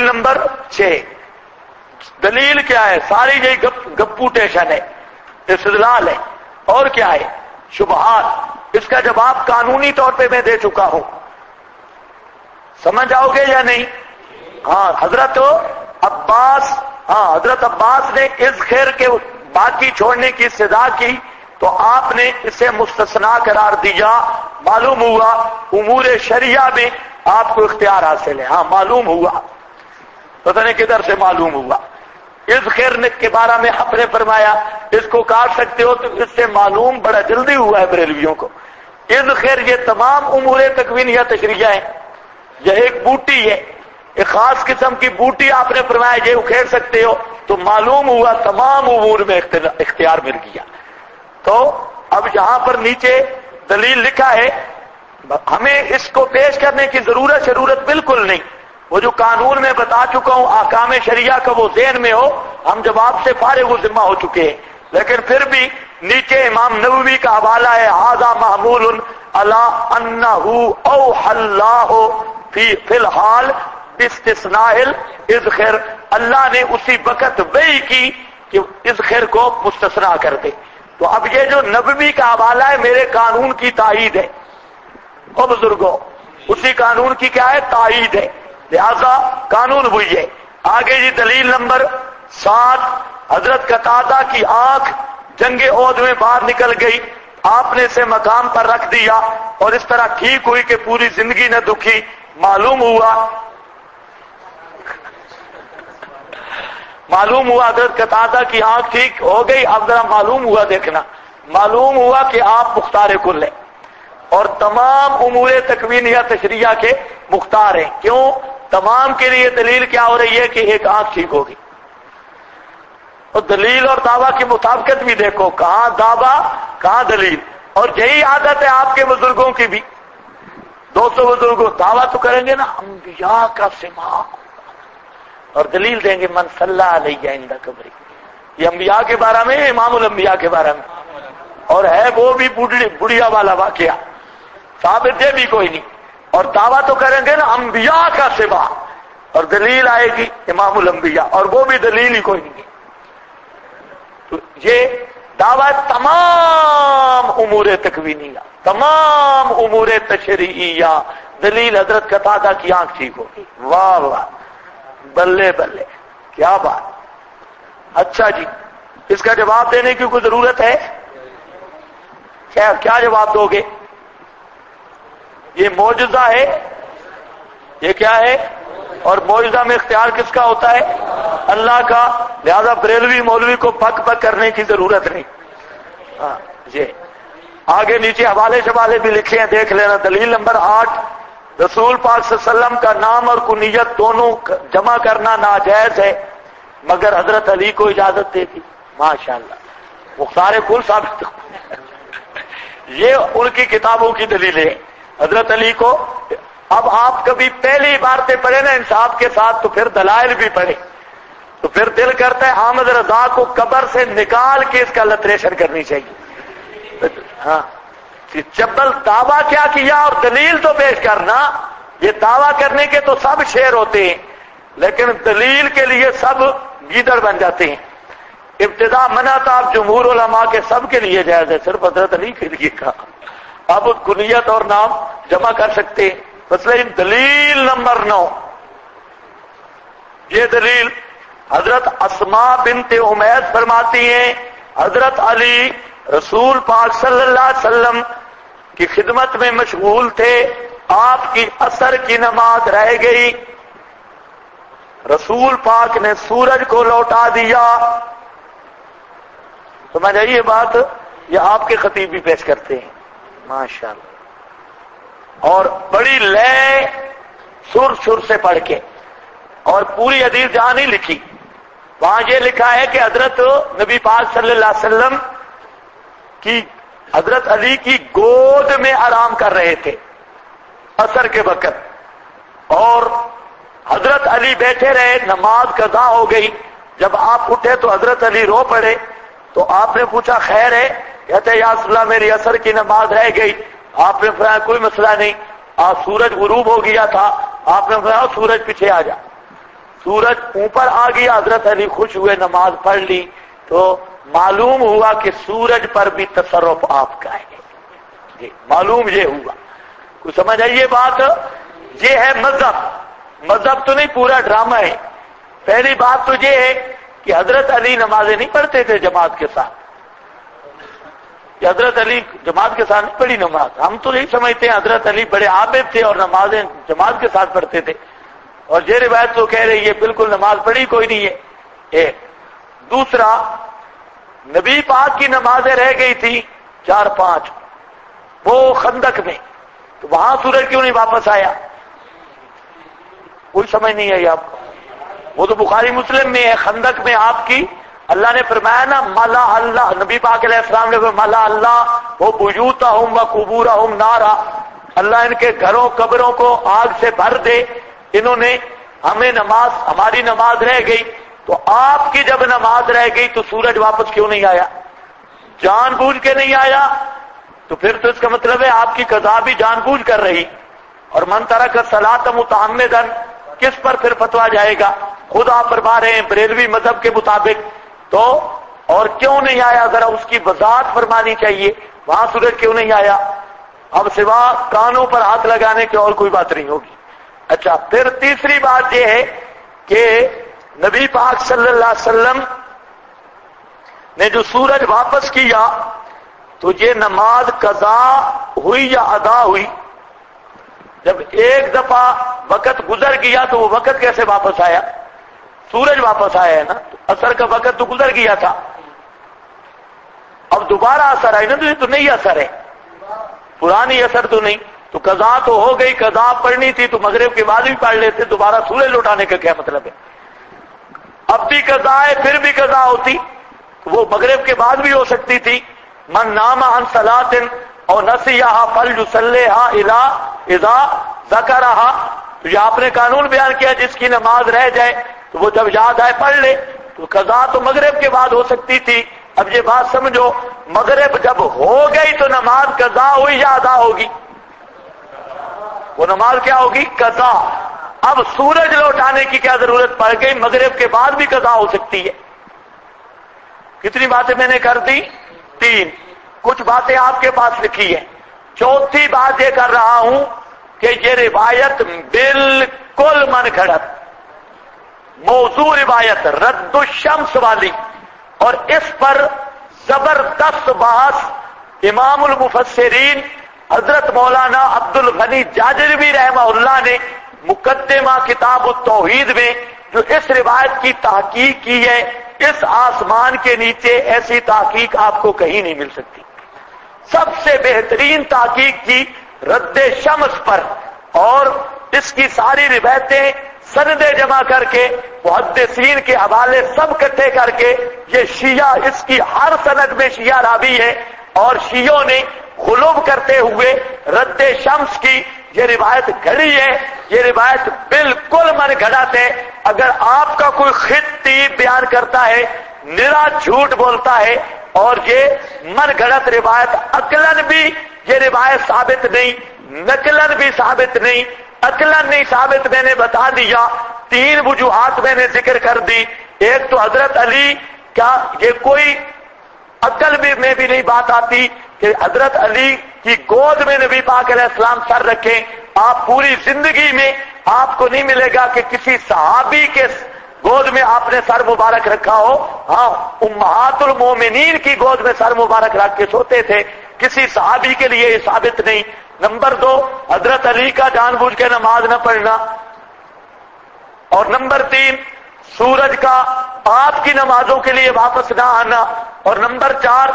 Number 6، دلیل کیا ہے؟ ساری یہی گپوٹیشن ہے، استدلال ہے، اور کیا ہے؟ شبہات۔ اس کا جواب قانونی طور پہ میں دے چکا ہوں، سمجھ آؤ گے یا نہیں؟ ہاں، حضرت عباس نے اس خیر کے باقی چھوڑنے کی سزا کی تو آپ نے اسے مستثنا قرار دیا۔ معلوم ہوا امور شریعہ میں آپ کو اختیار حاصل ہے۔ ہاں معلوم ہوا، پتہ نہیں کدھر سے معلوم ہوا۔ اس خیر کے بارے میں آپ نے فرمایا اس کو کاٹ سکتے ہو، تو اس سے معلوم بڑا جلدی ہوا ہے بریلویوں کو۔ اس خیر یہ تمام امور تکوینیہ تشریعہ ہیں، یہ ایک بوٹی ہے، ایک خاص قسم کی بوٹی آپ نے فرمایا یہ اکھیڑ سکتے ہو، تو معلوم ہوا تمام امور میں اختیار مل گیا۔ تو اب یہاں پر نیچے دلیل لکھا ہے، ہمیں اس کو پیش کرنے کی ضرورت بالکل نہیں، وہ جو قانون میں بتا چکا ہوں احکام شریعہ کا وہ ذہن میں ہو، ہم جواب سے فارغ و ذمہ ہو چکے ہیں۔ لیکن پھر بھی نیچے امام نووی کا حوالہ ہے، ھذا محمول علی انہ اوحى اللہ فی الحال باستثناء الاذخر، اللہ نے اسی وقت وحی کی کہ اذخر کو مستثنا کر دے۔ تو اب یہ جو نبوی کا حوالہ ہے میرے قانون کی تائید ہے، او بزرگوں، اسی قانون کی کیا ہے؟ تائید ہے، لہذا قانون وہی ہے۔ آگے جی دلیل نمبر 7، حضرت قتادہ کی آنکھ جنگ احد میں باہر نکل گئی، آپ نے اسے مقام پر رکھ دیا اور اس طرح ٹھیک ہوئی کہ پوری زندگی نہ دکھی۔ معلوم ہوا حضرت قتادہ کی آنکھ ٹھیک ہو گئی۔ اب ذرا معلوم ہوا، دیکھنا، معلوم ہوا کہ آپ مختار کل ہیں اور تمام امور تکوینیہ تشریعہ کے مختار ہیں۔ کیوں؟ تمام کے لیے دلیل کیا ہو رہی ہے کہ ایک آنکھ ٹھیک ہوگی، اور دلیل اور دعویٰ کی مطابقت بھی دیکھو، کہاں دعویٰ کہاں دلیل۔ اور یہی عادت ہے آپ کے بزرگوں کی بھی، 200 بزرگوں دعویٰ تو کریں گے نا انبیاء کا سماع، اور دلیل دیں گے من صلی علیہ عند قبری، یہ انبیاء کے بارے میں، امام الانبیاء کے بارے میں، اور ہے وہ بھی بڑھیا والا واقعہ، ثابت ہے بھی کوئی نہیں، اور دعویٰ تو کریں گے نا انبیاء کا سماع، اور دلیل آئے گی امام الانبیاء، اور وہ بھی دلیل ہی کوئی نہیں۔ تو یہ دعویٰ تمام امور تکوینیہ، تمام امور تشریعیہ، دلیل حضرت قتادہ کی آنکھ ٹھیک ہوگی۔ واہ واہ، بلے بلے، کیا بات۔ اچھا جی، اس کا جواب دینے کی کوئی ضرورت ہے؟ کیا جواب دو گے؟ یہ معجزہ ہے، یہ کیا ہے؟ اور معجزہ میں اختیار کس کا ہوتا ہے؟ اللہ کا، لہذا بریلوی مولوی کو پک کرنے کی ضرورت نہیں۔ یہ آگے نیچے حوالے شوالے بھی لکھے ہیں، دیکھ لینا۔ دلیل نمبر 8، رسول پاک صلی اللہ علیہ وسلم کا نام اور کنیت دونوں جمع کرنا ناجائز ہے، مگر حضرت علی کو اجازت دے دی۔ ماشاءاللہ، مختار کل ثابت یہ ان کی کتابوں کی دلیل ہے، حضرت علی کو۔ اب آپ کبھی پہلی عبارتیں پڑھیں نا انصاف کے ساتھ، تو پھر دلائل بھی پڑھیں، تو پھر دل کرتا ہے احمد رضا کو قبر سے نکال کے اس کا لتریشن کرنی چاہیے۔ ہاں، چبل دعویٰ کیا کیا اور دلیل تو پیش کرنا، یہ دعویٰ کرنے کے تو سب شعر ہوتے ہیں، لیکن دلیل کے لیے سب گیدڑ بن جاتے ہیں۔ ابتدا منع تھا، اب جمہور علماء کے سب کے لیے جائز ہے، صرف حضرت علی کے لیے کہا۔ اب کنیت اور نام جمع کر سکتے ہیں۔ مسئلہ دلیل نمبر 9، یہ دلیل حضرت اسماء بنت امیس فرماتی ہیں حضرت علی رسول پاک صلی اللہ علیہ وسلم کی خدمت میں مشغول تھے، آپ کی عصر کی نماز رہ گئی، رسول پاک نے سورج کو لوٹا دیا۔ سمجھ آئی یہ بات؟ یہ آپ کے خطیب بھی پیش کرتے ہیں، ماشاءاللہ، اور بڑی لے سر سے پڑھ کے، اور پوری حدیث جہاں نہیں لکھی، وہاں یہ لکھا ہے کہ حضرت نبی پاک صلی اللہ علیہ وسلم کی حضرت علی کی گود میں آرام کر رہے تھے عصر کے وقت، اور حضرت علی بیٹھے رہے، نماز قضا ہو گئی۔ جب آپ اٹھے تو حضرت علی رو پڑے، تو آپ نے پوچھا خیر ہے؟ کہتے یا رسول اللہ میری عصر کی نماز رہ گئی۔ آپ نے فرمایا کوئی مسئلہ نہیں، آج سورج غروب ہو گیا تھا، آپ نے فرمایا سورج پیچھے آ جا، سورج اوپر آ گیا، حضرت علی خوش ہوئے، نماز پڑھ لی، تو معلوم ہوا کہ سورج پر بھی تصرف آپ کا ہے. جی معلوم یہ ہوا. کوئی سمجھ آئیے بات؟ یہ ہے مذہب. مذہب تو نہیں، پورا ڈرامہ ہے. پہلی بات تو یہ ہے کہ حضرت علی نمازیں نہیں پڑھتے تھے جماعت کے ساتھ. کہ حضرت علی جماعت کے ساتھ نہیں پڑھی نماز. ہم تو یہی سمجھتے ہیں حضرت علی بڑے عابد تھے اور نمازیں جماعت کے ساتھ پڑھتے تھے، اور یہ روایت تو کہہ رہی ہے بالکل نماز پڑھی کوئی نہیں ہے. ایک دوسرا، نبی پاک کی نمازیں رہ گئی تھی 4-5 وہ خندق میں، تو وہاں سورج کیوں نہیں واپس آیا؟ کوئی سمجھ نہیں آئی آپ کو؟ وہ تو بخاری مسلم میں ہے. خندق میں آپ کی اللہ نے فرمایا نا، مالا اللہ، نبی پاک علیہ السلام نے فرمایا مالا اللہ وہ بیوتہم و قبورہم نارا، اللہ ان کے گھروں قبروں کو آگ سے بھر دے. انہوں نے ہماری نماز رہ گئی. تو آپ کی جب نماز رہ گئی تو سورج واپس کیوں نہیں آیا؟ جان بوجھ کے نہیں آیا. تو پھر تو اس کا مطلب ہے آپ کی قضا بھی جان بوجھ کر رہی. اور من ترک الصلاۃ متعمدا، کس پر پھر فتوا جائے گا؟ خود آپ فرما رہے ہیں بریلوی مذہب کے مطابق. تو اور کیوں نہیں آیا؟ ذرا اس کی وضاحت فرمانی چاہیے. وہاں سورج کیوں نہیں آیا؟ اب سوا کانوں پر ہاتھ لگانے کی اور کوئی بات نہیں ہوگی. اچھا، پھر تیسری بات یہ ہے کہ نبی پاک صلی اللہ علیہ وسلم نے جو سورج واپس کیا تو یہ نماز قضا ہوئی یا ادا ہوئی؟ جب ایک دفعہ وقت گزر گیا تو وہ وقت کیسے واپس آیا؟ سورج واپس آیا ہے نا، تو اثر کا وقت تو گزر گیا تھا، اب دوبارہ اثر آئی نا، تو یہ تو نہیں اثر ہے، پرانی اثر تو نہیں. تو قضا تو ہو گئی، قضا پڑھنی تھی تو مغرب کے بعد بھی پڑھ لیتے، دوبارہ سورج لوٹانے کا کیا مطلب ہے؟ اب بھی قضا ہے، پھر بھی قضا ہوتی، وہ مغرب کے بعد بھی ہو سکتی تھی. من نام عن صلاۃ او نسیھا فلیصلیھا اذا ذکرھا. تو یہ آپ نے قانون بیان کیا، جس کی نماز رہ جائے تو وہ جب یاد آئے پڑھ لے. تو قضا تو مغرب کے بعد ہو سکتی تھی. اب یہ بات سمجھو، مغرب جب ہو گئی تو نماز قضا ہوئی یا ادا ہوگی؟ وہ نماز کیا ہوگی؟ قضا. اب سورج لوٹانے کی کیا ضرورت پڑ گئی؟ مغرب کے بعد بھی قضا ہو سکتی ہے. کتنی باتیں میں نے کر دی؟ 3. کچھ باتیں آپ کے پاس لکھی ہیں. چوتھی بات یہ کر رہا ہوں کہ یہ روایت بالکل من گھڑت موضوع روایت رد الشمس والی، اور اس پر زبردست بحث امام المفسرین حضرت مولانا عبد الغنی جاجروی رحمہ اللہ نے مقدمہ کتاب التوحید میں جو اس روایت کی تحقیق کی ہے، اس آسمان کے نیچے ایسی تحقیق آپ کو کہیں نہیں مل سکتی. سب سے بہترین تحقیق کی رد شمس پر، اور اس کی ساری روایتیں سندیں جمع کر کے محدثین کے حوالے سب اکٹھے کر کے، یہ شیعہ اس کی ہر سند میں شیعہ راوی ہے، اور شیعوں نے غلو کرتے ہوئے رد شمس کی یہ روایت گھڑی ہے. یہ روایت بالکل من گھڑت ہے. اگر آپ کا کوئی خطی بیان کرتا ہے نرا جھوٹ بولتا ہے، اور یہ من گھڑت روایت عقلاً بھی یہ روایت ثابت نہیں، نقلاً بھی ثابت نہیں، عقلاً نہیں ثابت. میں نے بتا دیا، 3 وجوہات میں نے ذکر کر دی. ایک تو حضرت علی، کیا یہ کوئی عقل میں بھی نہیں بات آتی کہ حضرت علی کی گود میں نبی پاک علیہ السلام سر رکھیں. آپ پوری زندگی میں آپ کو نہیں ملے گا کہ کسی صحابی کے گود میں آپ نے سر مبارک رکھا ہو. ہاں، امہات المومنین کی گود میں سر مبارک رکھ کے سوتے تھے، کسی صحابی کے لیے یہ ثابت نہیں. نمبر 2، حضرت علی کا جان بوجھ کے نماز نہ پڑھنا. اور نمبر 3، سورج کا آپ کی نمازوں کے لیے واپس نہ آنا. اور نمبر 4،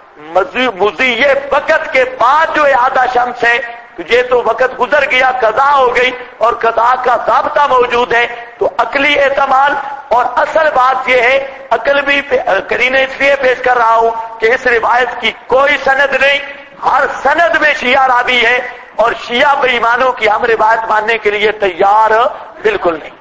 مضی وقت کے بعد جو اعادہ شمس ہے، یہ تو وقت گزر گیا، قضا ہو گئی، اور قضا کا ضابطہ موجود ہے. تو عقلی احتمال، اور اصل بات یہ ہے، عقل بھی قرینہ اس لیے پیش کر رہا ہوں کہ اس روایت کی کوئی سند نہیں، ہر سند میں شیعہ راوی ہے، اور شیعہ بے ایمانوں کی ہم روایت ماننے کے لیے تیار بالکل نہیں.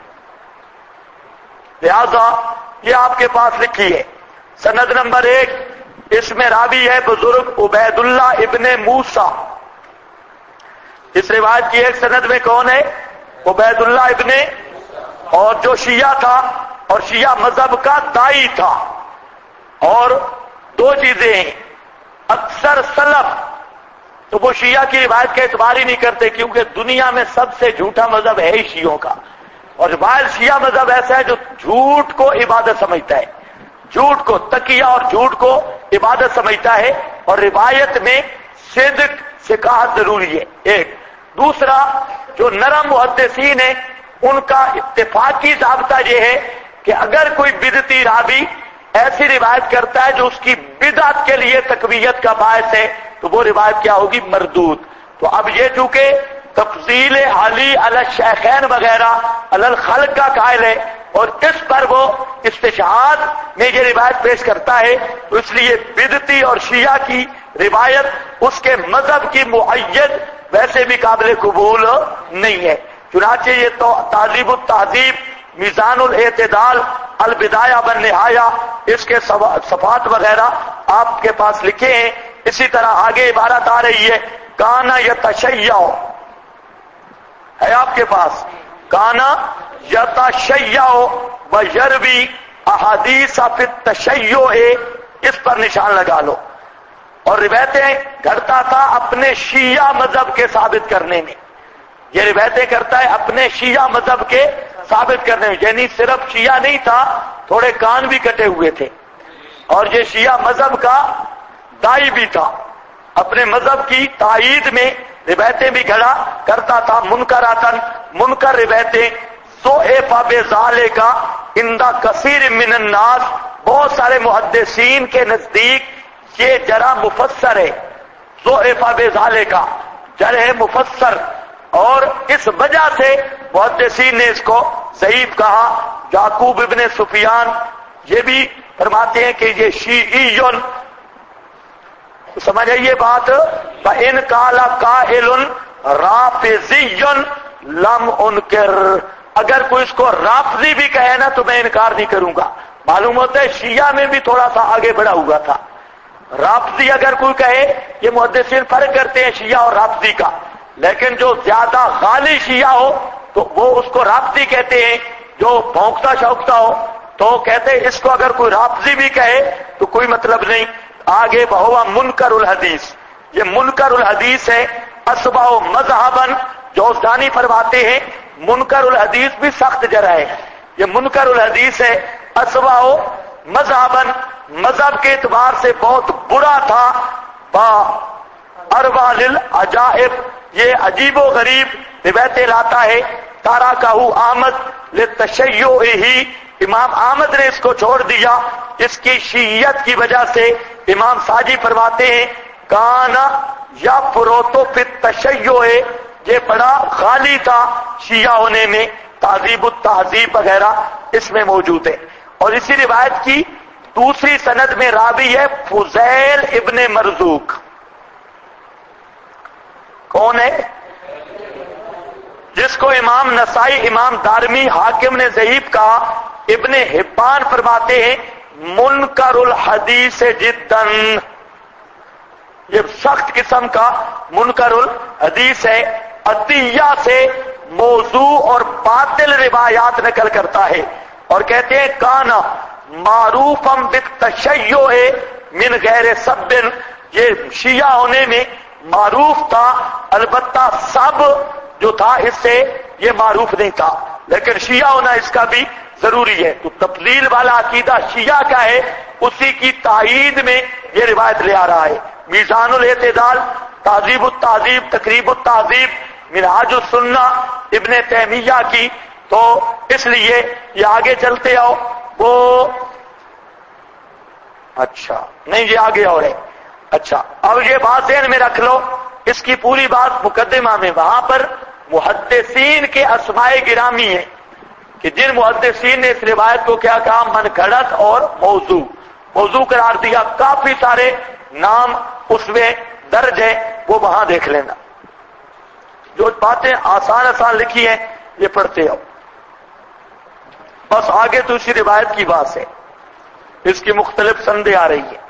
لہذا یہ آپ کے پاس لکھی ہے. سند نمبر 1، اس میں راوی ہے بزرگ عبید اللہ ابن موسیٰ. اس روایت کی ایک سند میں کون ہے؟ عبید اللہ ابن اور جو شیعہ تھا اور شیعہ مذہب کا دائی تھا. اور دو چیزیں ہیں، اکثر سلف تو وہ شیعہ کی روایت کا اعتبار ہی نہیں کرتے کیونکہ دنیا میں سب سے جھوٹا مذہب ہے ہی شیعوں کا. اور باہر شیعہ مذہب ایسا ہے جو جھوٹ کو عبادت سمجھتا ہے، جھوٹ کو تقیہ اور جھوٹ کو عبادت سمجھتا ہے، اور روایت میں صدق صحت ضروری ہے. ایک دوسرا جو نرم محدثین ہیں ان کا اتفاقی ضابطہ یہ ہے کہ اگر کوئی بدعتی راوی ایسی روایت کرتا ہے جو اس کی بدعت کے لیے تقویت کا باعث ہے تو وہ روایت کیا ہوگی؟ مردود. تو اب یہ چونکہ تفضیل علی علی الشیخین وغیرہ علی الخلق کا قائل ہے اور اس پر وہ استشہاد میں یہ روایت پیش کرتا ہے، تو اس لیے بدعتی اور شیعہ کی روایت اس کے مذہب کی معید ویسے بھی قابل قبول نہیں ہے. چنانچہ یہ تو تہذیب التہذیب، میزان الاعتدال، البدایہ والنہایہ، اس کے صفات وغیرہ آپ کے پاس لکھے ہیں. اسی طرح آگے عبارت آ رہی ہے کانا یتشیع، ہے آپ کے پاس، کانا یتشیع ویروی احادیث فی التشیع، اس پر نشان لگا لو. اور روایتیں کرتا تھا اپنے شیعہ مذہب کے ثابت کرنے میں، یہ روایتیں کرتا ہے اپنے شیعہ مذہب کے ثابت کرنے میں، یعنی صرف شیعہ نہیں تھا، تھوڑے کان بھی کٹے ہوئے تھے، اور یہ شیعہ مذہب کا دائی بھی تھا، اپنے مذہب کی تائید میں روایتیں بھی کھڑا کرتا تھا. منکر روایتیں ضعف بذالک عند کثیر من الناس، بہت سارے محدثین کے نزدیک یہ جرح مفسر ہے، ضعف بذالک جرح مفسر، اور اس وجہ سے محدثین نے اس کو ضعیف کہا. یعقوب ابن سفیان یہ بھی فرماتے ہیں کہ یہ شیعیون، سمجھ آئیے بات، فَإِنْ قَالَ قَائِلٌ رَافِضِيٌّ لَمْ أُنْكِرْ، اگر کوئی اس کو رافضی بھی کہے نا تو میں انکار نہیں کروں گا. معلوم ہوتا ہے شیعہ میں بھی تھوڑا سا آگے بڑھا ہوا تھا. رافضی اگر کوئی کہے، یہ محدثین فرق کرتے ہیں شیعہ اور رافضی کا، لیکن جو زیادہ غالی شیعہ ہو تو وہ اس کو رافضی کہتے ہیں، جو بھونکتا شوکتا ہو تو کہتے ہیں اس کو اگر کوئی رافضی بھی کہے تو کوئی مطلب نہیں. آگے بہوا منکر الحدیث، یہ منکر الحدیث ہے. اسبا مذہبن، جوزجانی فرماتے ہیں منکر الحدیث بھی سخت جرح ہے. یہ منکر الحدیث ہے، اسبا مذہبن، مذہب کے اعتبار سے بہت برا تھا. با اروا للعجائب، یہ عجیب و غریب روایتیں لاتا ہے. تارکہ احمد لتشیعہ، امام احمد نے اس کو چھوڑ دیا اس کی شیعت کی وجہ سے. امام ساجی فرماتے ہیں کانا یا فروتو فی التشیع، یہ بڑا غالی تھا شیعہ ہونے میں. تہذیب التہذیب وغیرہ اس میں موجود ہے. اور اسی روایت کی دوسری سند میں راوی ہے فضیل ابن مرزوق. کون ہے؟ جس کو امام نسائی، امام دارمی، حاکم نے ضعیف کہا. ابن حبان فرماتے ہیں منکر الحدیث جداً، یہ سخت قسم کا منکر الحدیث ہے. عطیہ سے موضوع اور باطل روایات نقل کرتا ہے اور کہتے ہیں کانا معروفا بالتشیع من غیر سب، یہ شیعہ ہونے میں معروف تھا، البتہ سب جو تھا اس سے یہ معروف نہیں تھا، لیکن شیعہ ہونا اس کا بھی ضروری ہے. تو تفضیل والا عقیدہ شیعہ کا ہے، اسی کی تائید میں یہ روایت لے آ رہا ہے. میزان الاعتدال، تہذیب التہذیب، تقریب التہذیب، منہاج السنہ ابن تیمیہ کی. تو اس لیے یہ آگے چلتے آؤ. وہ اچھا نہیں، یہ آگے اور ہے. اچھا اب یہ بات ذہن میں رکھ لو، اس کی پوری بات مقدمہ میں وہاں پر محدثین کے اسماء گرامی ہیں کہ جن محدثین نے اس روایت کو کیا کہا؟ من گھڑت اور موضوع قرار دیا. کافی سارے نام اس میں درج ہیں، وہ وہاں دیکھ لینا. جو باتیں آسان لکھی ہیں یہ پڑھتے ہو. بس آگے تو اسی روایت کی بات ہے، اس کی مختلف سندیں آ رہی ہیں.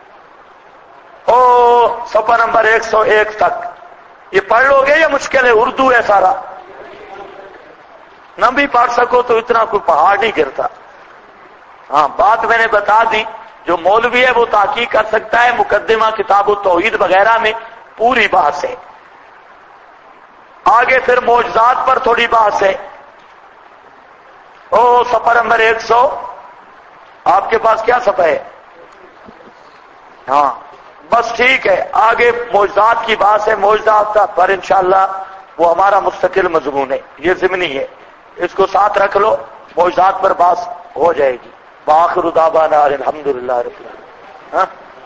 صفحہ نمبر 101 تک یہ پڑھ لو گے یا مشکل ہے؟ اردو ہے سارا. نہ بھی پڑھ سکو تو اتنا کوئی پہاڑ نہیں گرتا. ہاں بات میں نے بتا دی. جو مولوی ہے وہ تحقیق کر سکتا ہے. مقدمہ کتاب التوحید وغیرہ میں پوری بحث ہے. آگے پھر معجزات پر تھوڑی بحث ہے. صفحہ نمبر 100. آپ کے پاس کیا صفحہ ہے؟ ہاں بس ٹھیک ہے. آگے معجزات کی بات ہے. معجزات پر انشاءاللہ وہ ہمارا مستقل مضمون ہے. یہ ضمنی ہے, اس کو ساتھ رکھ لو. معجزات پر بات ہو جائے گی. وآخر دعوانا الحمدللہ رب العالمین.